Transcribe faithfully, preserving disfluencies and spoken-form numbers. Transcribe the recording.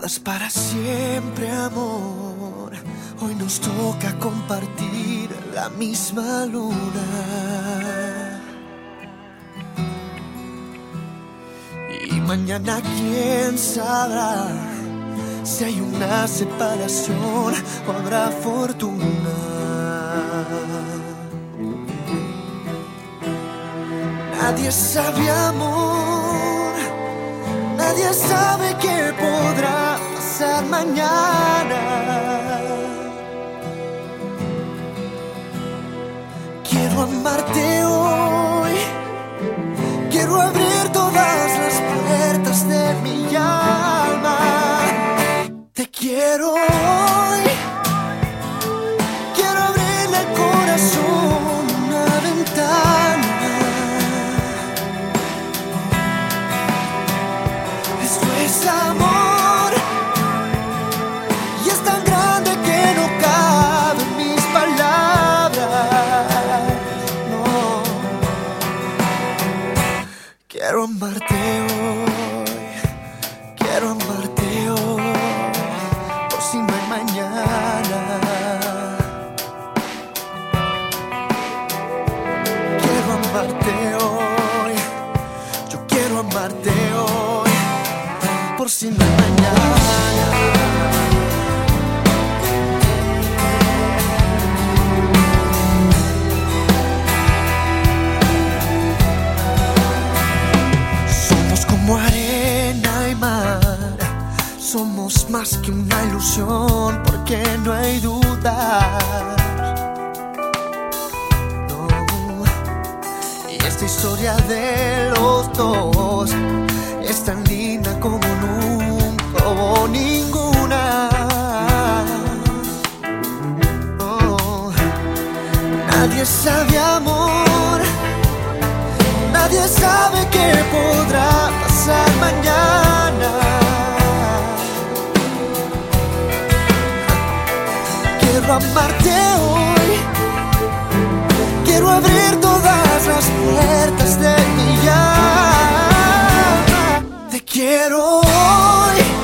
dadas para siempre, amor. Hoy nos toca compartir la misma luna. Y mañana quién sabrá si hay una separación o habrá fortuna. Nadie sabe, amor, nadie sabe qué podrá pasar mañana. Quiero amarte hoy, quiero abrir todas las puertas de mi alma. Te quiero hoy, quiero abrirle el corazón una ventana. Esto es amor y es tan grande que no caben mis palabras. No, quiero amarte hoy, quiero amarte hoy, por si no hay mañana. Quiero amarte hoy, yo quiero amarte hoy, por si no hay mañana. Somos como arena y mar, somos más que una ilusión, porque no hay duda. No. Y esta historia de los dos es tan linda como nunca hubo ninguna. Oh. Nadie sabe, amor, nadie sabe qué podrá pasar mañana. Quiero amarte hoy, quiero abrir todas las puertas de mi alma. Te quiero hoy,